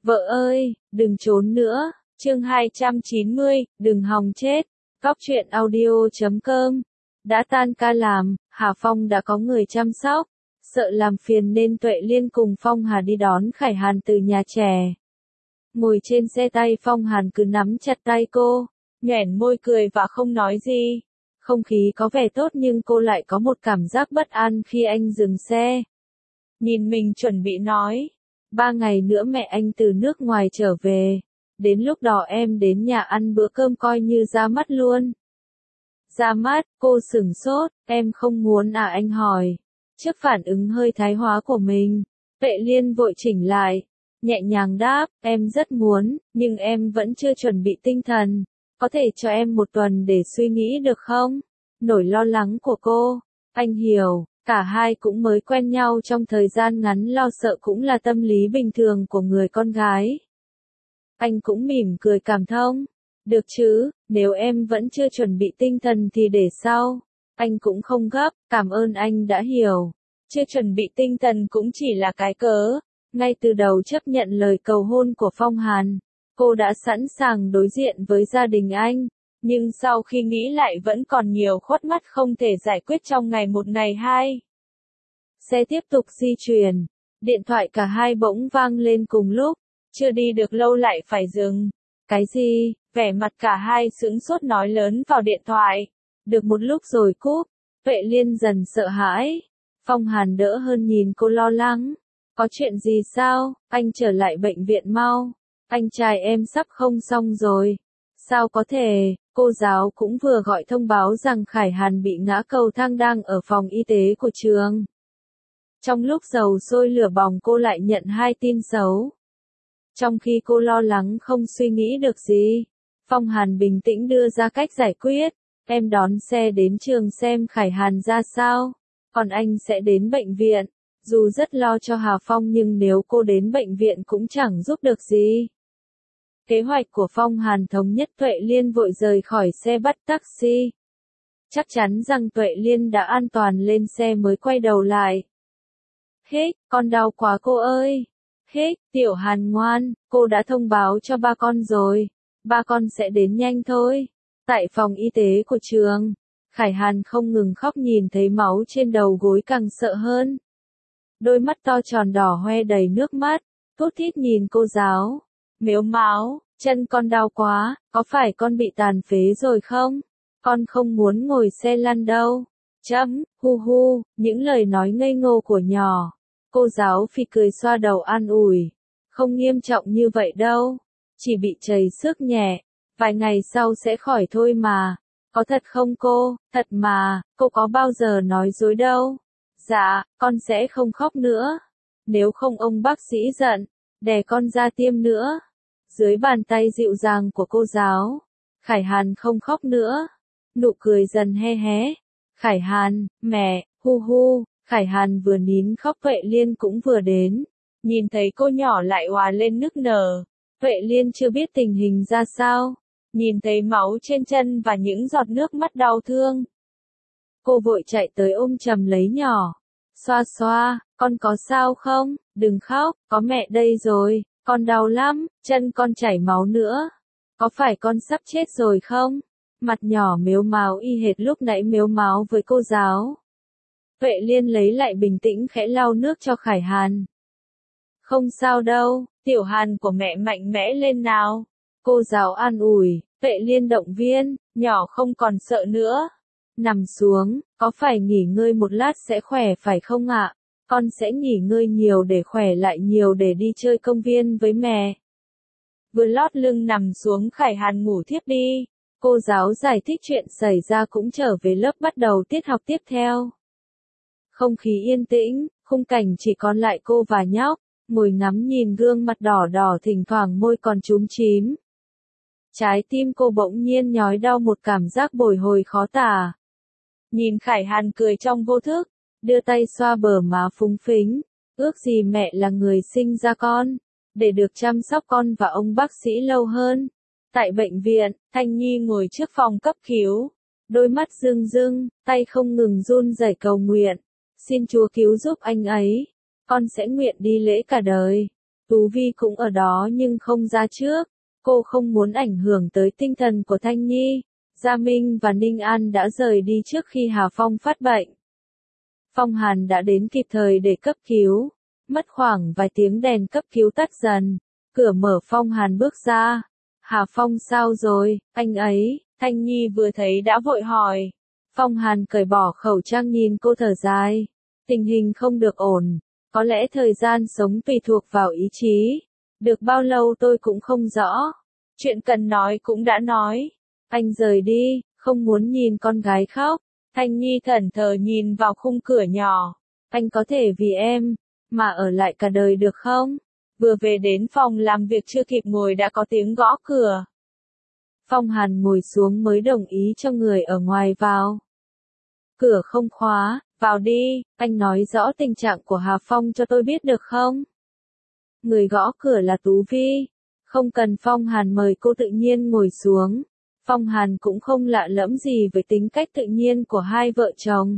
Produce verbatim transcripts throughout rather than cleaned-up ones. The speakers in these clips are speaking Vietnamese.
Vợ ơi, đừng trốn nữa. Chương hai trăm chín mươi, đừng hòng chết. Góc truyện audio chấm com. Đã tan ca làm, Hà Phong đã có người chăm sóc. Sợ làm phiền nên Tuệ Liên cùng Phong Hà đi đón Khải Hàn từ nhà trẻ. Ngồi trên xe tay Phong Hàn cứ nắm chặt tay cô, nhoẻn môi cười và không nói gì. Không khí có vẻ tốt nhưng cô lại có một cảm giác bất an khi anh dừng xe. Nhìn mình chuẩn bị nói, ba ngày nữa mẹ anh từ nước ngoài trở về. Đến lúc đó em đến nhà ăn bữa cơm coi như ra mắt luôn. Ra mắt, cô sửng sốt, em không muốn à anh hỏi. Trước phản ứng hơi thái hóa của mình, Tuệ Liên vội chỉnh lại, nhẹ nhàng đáp, em rất muốn, nhưng em vẫn chưa chuẩn bị tinh thần. Có thể cho em một tuần để suy nghĩ được không? Nỗi lo lắng của cô, anh hiểu, cả hai cũng mới quen nhau trong thời gian ngắn, lo sợ cũng là tâm lý bình thường của người con gái. Anh cũng mỉm cười cảm thông. Được chứ, nếu em vẫn chưa chuẩn bị tinh thần thì để sau. Anh cũng không gấp, cảm ơn anh đã hiểu. Chưa chuẩn bị tinh thần cũng chỉ là cái cớ. Ngay từ đầu chấp nhận lời cầu hôn của Phong Hàn, cô đã sẵn sàng đối diện với gia đình anh. Nhưng sau khi nghĩ lại vẫn còn nhiều khuất mắt không thể giải quyết trong ngày một ngày hai. Xe tiếp tục di chuyển. Điện thoại cả hai bỗng vang lên cùng lúc. Chưa đi được lâu lại phải dừng. Cái gì? Vẻ mặt cả hai sững sốt nói lớn vào điện thoại. Được một lúc rồi cúp. Tuệ Liên dần sợ hãi. Phong Hàn đỡ hơn nhìn cô lo lắng. Có chuyện gì sao? Anh trở lại bệnh viện mau. Anh trai em sắp không xong rồi. Sao có thể? Cô giáo cũng vừa gọi thông báo rằng Khải Hàn bị ngã cầu thang đang ở phòng y tế của trường. Trong lúc dầu sôi lửa bỏng cô lại nhận hai tin xấu. Trong khi cô lo lắng không suy nghĩ được gì, Phong Hàn bình tĩnh đưa ra cách giải quyết. Em đón xe đến trường xem Khải Hàn ra sao, còn anh sẽ đến bệnh viện. Dù rất lo cho Hà Phong nhưng nếu cô đến bệnh viện cũng chẳng giúp được gì. Kế hoạch của Phong Hàn thống nhất, Tuệ Liên vội rời khỏi xe bắt taxi. Chắc chắn rằng Tuệ Liên đã an toàn lên xe mới quay đầu lại. Hích, con đau quá cô ơi. Hích, Tiểu Hàn ngoan, cô đã thông báo cho ba con rồi. Ba con sẽ đến nhanh thôi. Tại phòng y tế của trường, Khải Hàn không ngừng khóc, nhìn thấy máu trên đầu gối càng sợ hơn. Đôi mắt to tròn đỏ hoe đầy nước mắt, thút thít nhìn cô giáo. Mếu máo, chân con đau quá, có phải con bị tàn phế rồi không? Con không muốn ngồi xe lăn đâu. Chấm, hu hu, những lời nói ngây ngô của nhỏ. Cô giáo phì cười xoa đầu an ủi. Không nghiêm trọng như vậy đâu. Chỉ bị trầy xước nhẹ. Vài ngày sau sẽ khỏi thôi mà. Có thật không cô? Thật mà, cô có bao giờ nói dối đâu. Dạ, con sẽ không khóc nữa. Nếu không ông bác sĩ giận, đè con ra tiêm nữa. Dưới bàn tay dịu dàng của cô giáo, Khải Hàn không khóc nữa. Nụ cười dần he hé. Khải Hàn, mẹ, hu hu. Khải Hàn vừa nín khóc, Tuệ Liên cũng vừa đến. Nhìn thấy cô nhỏ lại òa lên nức nở. Tuệ Liên chưa biết tình hình ra sao. Nhìn thấy máu trên chân và những giọt nước mắt đau thương. Cô vội chạy tới ôm chầm lấy nhỏ. Xoa xoa, con có sao không? Đừng khóc, có mẹ đây rồi. Con đau lắm, chân con chảy máu nữa. Có phải con sắp chết rồi không? Mặt nhỏ mếu máo y hệt lúc nãy mếu máo với cô giáo. Tuệ Liên lấy lại bình tĩnh khẽ lau nước cho Khải Hàn. Không sao đâu, Tiểu Hàn của mẹ mạnh mẽ lên nào. Cô giáo an ủi, Tuệ Liên động viên, nhỏ không còn sợ nữa. Nằm xuống, có phải nghỉ ngơi một lát sẽ khỏe phải không ạ? Con sẽ nghỉ ngơi nhiều để khỏe lại nhiều để đi chơi công viên với mẹ. Vừa lót lưng nằm xuống, Khải Hàn ngủ thiếp đi. Cô giáo giải thích chuyện xảy ra cũng trở về lớp bắt đầu tiết học tiếp theo. Không khí yên tĩnh, khung cảnh chỉ còn lại cô và nhóc, ngồi ngắm nhìn gương mặt đỏ đỏ, thỉnh thoảng môi còn chúm chím. Trái tim cô bỗng nhiên nhói đau, một cảm giác bồi hồi khó tả. Nhìn Khải Hàn cười trong vô thức, đưa tay xoa bờ má phúng phính. Ước gì mẹ là người sinh ra con, để được chăm sóc con và ông bác sĩ lâu hơn. Tại bệnh viện, Thanh Nhi ngồi trước phòng cấp cứu. Đôi mắt rưng rưng, tay không ngừng run rẩy cầu nguyện. Xin Chúa cứu giúp anh ấy. Con sẽ nguyện đi lễ cả đời. Tú Vi cũng ở đó nhưng không ra trước. Cô không muốn ảnh hưởng tới tinh thần của Thanh Nhi. Gia Minh và Ninh An đã rời đi trước khi Hà Phong phát bệnh. Phong Hàn đã đến kịp thời để cấp cứu. Mất khoảng vài tiếng đèn cấp cứu tắt dần. Cửa mở, Phong Hàn bước ra. Hà Phong sao rồi, anh ấy? Thanh Nhi vừa thấy đã vội hỏi. Phong Hàn cởi bỏ khẩu trang nhìn cô thở dài. Tình hình không được ổn. Có lẽ thời gian sống tùy thuộc vào ý chí. Được bao lâu tôi cũng không rõ. Chuyện cần nói cũng đã nói. Anh rời đi, không muốn nhìn con gái khóc. Thanh Nhi thẫn thờ nhìn vào khung cửa nhỏ. Anh có thể vì em, mà ở lại cả đời được không? Vừa về đến phòng làm việc chưa kịp ngồi đã có tiếng gõ cửa. Phong Hàn ngồi xuống mới đồng ý cho người ở ngoài vào. Cửa không khóa, vào đi, anh nói rõ tình trạng của Hà Phong cho tôi biết được không? Người gõ cửa là Tú Vi. Không cần Phong Hàn mời cô tự nhiên ngồi xuống. Phong Hàn cũng không lạ lẫm gì với tính cách tự nhiên của hai vợ chồng.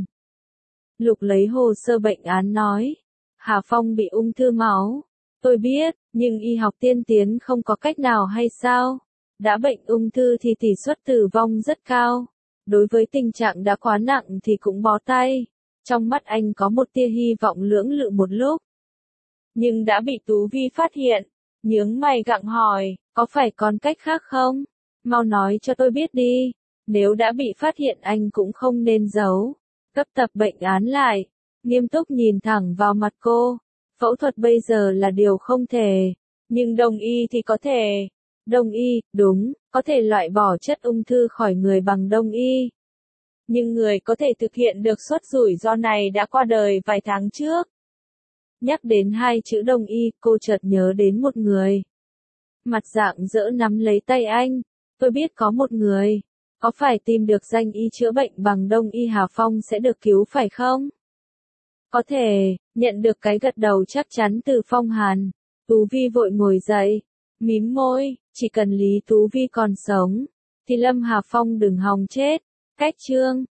Lục lấy hồ sơ bệnh án nói. Hà Phong bị ung thư máu. Tôi biết, nhưng y học tiên tiến không có cách nào hay sao? Đã bệnh ung thư thì tỷ suất tử vong rất cao. Đối với tình trạng đã quá nặng thì cũng bó tay. Trong mắt anh có một tia hy vọng lưỡng lự một lúc. Nhưng đã bị Tú Vi phát hiện. Nhướng mày gặng hỏi, có phải còn cách khác không? Mau nói cho tôi biết đi. Nếu đã bị phát hiện anh cũng không nên giấu. Cấp tập bệnh án lại. Nghiêm túc nhìn thẳng vào mặt cô. Phẫu thuật bây giờ là điều không thể. Nhưng đồng y thì có thể. Đông y, đúng, có thể loại bỏ chất ung thư khỏi người bằng đông y. Nhưng người có thể thực hiện được suất rủi ro này đã qua đời vài tháng trước. Nhắc đến hai chữ đông y, cô chợt nhớ đến một người. Mặt rạng rỡ nắm lấy tay anh. Tôi biết có một người. Có phải tìm được danh y chữa bệnh bằng đông y Hà Phong sẽ được cứu phải không? Có thể, nhận được cái gật đầu chắc chắn từ Phong Hàn. Tú Vi vội ngồi dậy. Mím môi, chỉ cần Lý Tú Vi còn sống. Thì Lâm Hà Phong đừng hòng chết. Cách chương.